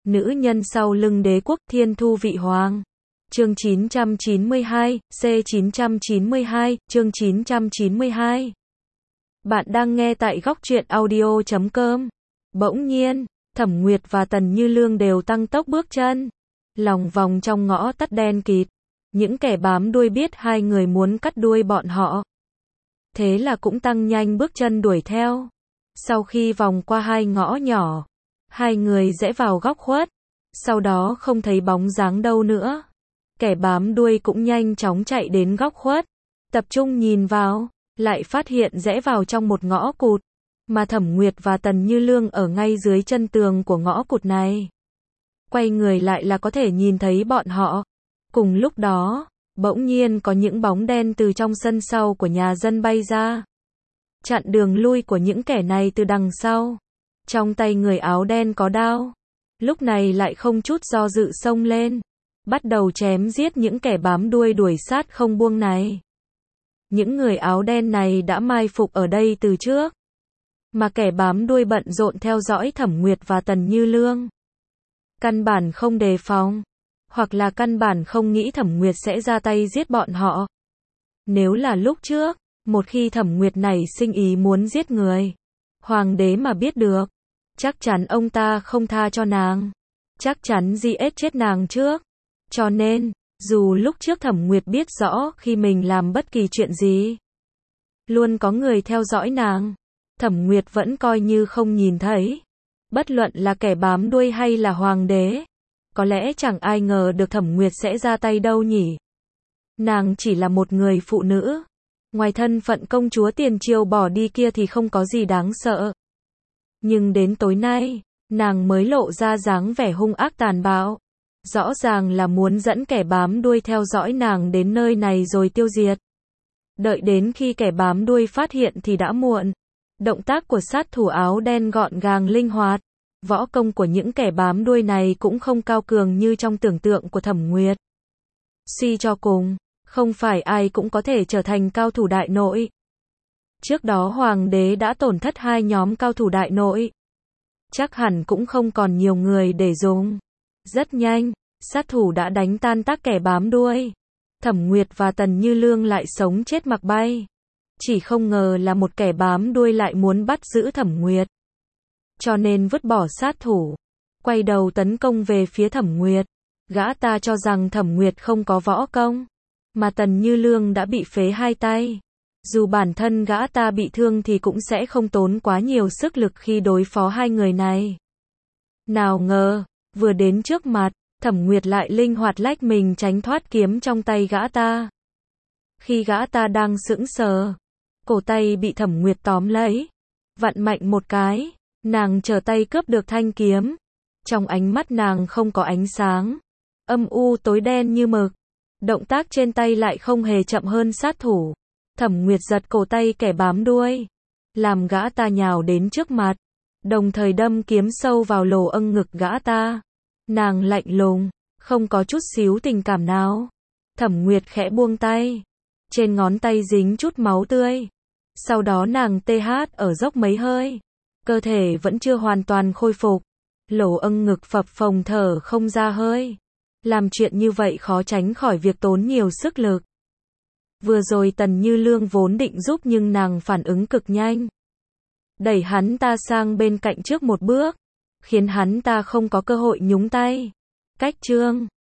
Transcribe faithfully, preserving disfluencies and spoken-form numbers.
nữ nhân sau lưng đế quốc Thiên Thu Vị Hoàng. Chương chín trăm chín mươi hai, C chín trăm chín mươi hai, chương chín trăm chín mươi hai. Bạn đang nghe tại góc truyện audio chấm com. Bỗng nhiên, Thẩm Nguyệt và Tần Như Lương đều tăng tốc bước chân, lòng vòng trong ngõ tắt đen kịt. Những kẻ bám đuôi biết hai người muốn cắt đuôi bọn họ, thế là cũng tăng nhanh bước chân đuổi theo. Sau khi vòng qua hai ngõ nhỏ, hai người rẽ vào góc khuất, sau đó không thấy bóng dáng đâu nữa. Kẻ bám đuôi cũng nhanh chóng chạy đến góc khuất, tập trung nhìn vào, lại phát hiện rẽ vào trong một ngõ cụt, mà Thẩm Nguyệt và Tần Như Lương ở ngay dưới chân tường của ngõ cụt này. Quay người lại là có thể nhìn thấy bọn họ. Cùng lúc đó, bỗng nhiên có những bóng đen từ trong sân sau của nhà dân bay ra, chặn đường lui của những kẻ này từ đằng sau. Trong tay người áo đen có đao, lúc này lại không chút do dự xông lên, bắt đầu chém giết những kẻ bám đuôi đuổi sát không buông này. Những người áo đen này đã mai phục ở đây từ trước, mà kẻ bám đuôi bận rộn theo dõi Thẩm Nguyệt và Tần Như Lương. Căn bản không đề phòng, hoặc là căn bản không nghĩ Thẩm Nguyệt sẽ ra tay giết bọn họ. Nếu là lúc trước, một khi Thẩm Nguyệt nảy sinh ý muốn giết người, hoàng đế mà biết được, chắc chắn ông ta không tha cho nàng, chắc chắn giết chết nàng trước. Cho nên, dù lúc trước Thẩm Nguyệt biết rõ khi mình làm bất kỳ chuyện gì, luôn có người theo dõi nàng, Thẩm Nguyệt vẫn coi như không nhìn thấy. Bất luận là kẻ bám đuôi hay là hoàng đế, có lẽ chẳng ai ngờ được Thẩm Nguyệt sẽ ra tay đâu nhỉ. Nàng chỉ là một người phụ nữ, ngoài thân phận công chúa tiền triều bỏ đi kia thì không có gì đáng sợ. Nhưng đến tối nay, nàng mới lộ ra dáng vẻ hung ác tàn bạo. Rõ ràng là muốn dẫn kẻ bám đuôi theo dõi nàng đến nơi này rồi tiêu diệt. Đợi đến khi kẻ bám đuôi phát hiện thì đã muộn. Động tác của sát thủ áo đen gọn gàng linh hoạt. Võ công của những kẻ bám đuôi này cũng không cao cường như trong tưởng tượng của Thẩm Nguyệt. Suy cho cùng, không phải ai cũng có thể trở thành cao thủ đại nội. Trước đó hoàng đế đã tổn thất hai nhóm cao thủ đại nội, chắc hẳn cũng không còn nhiều người để dùng. Rất nhanh, sát thủ đã đánh tan tác kẻ bám đuôi. Thẩm Nguyệt và Tần Như Lương lại sống chết mặc bay. Chỉ không ngờ là một kẻ bám đuôi lại muốn bắt giữ Thẩm Nguyệt, cho nên vứt bỏ sát thủ, quay đầu tấn công về phía Thẩm Nguyệt. Gã ta cho rằng Thẩm Nguyệt không có võ công, mà Tần Như Lương đã bị phế hai tay. Dù bản thân gã ta bị thương thì cũng sẽ không tốn quá nhiều sức lực khi đối phó hai người này. Nào ngờ, vừa đến trước mặt, Thẩm Nguyệt lại linh hoạt lách mình tránh thoát kiếm trong tay gã ta. Khi gã ta đang sững sờ, cổ tay bị Thẩm Nguyệt tóm lấy, vặn mạnh một cái, nàng trở tay cướp được thanh kiếm. Trong ánh mắt nàng không có ánh sáng, âm u tối đen như mực. Động tác trên tay lại không hề chậm hơn sát thủ. Thẩm Nguyệt giật cổ tay kẻ bám đuôi, làm gã ta nhào đến trước mặt, đồng thời đâm kiếm sâu vào lỗ âng ngực gã ta. Nàng lạnh lùng, không có chút xíu tình cảm nào. Thẩm Nguyệt khẽ buông tay, trên ngón tay dính chút máu tươi. Sau đó nàng tê hát ở dốc mấy hơi, cơ thể vẫn chưa hoàn toàn khôi phục, lỗ âng ngực phập phồng thở không ra hơi. Làm chuyện như vậy khó tránh khỏi việc tốn nhiều sức lực. Vừa rồi Tần Như Lương vốn định giúp nhưng nàng phản ứng cực nhanh, đẩy hắn ta sang bên cạnh trước một bước, khiến hắn ta không có cơ hội nhúng tay. Cách chương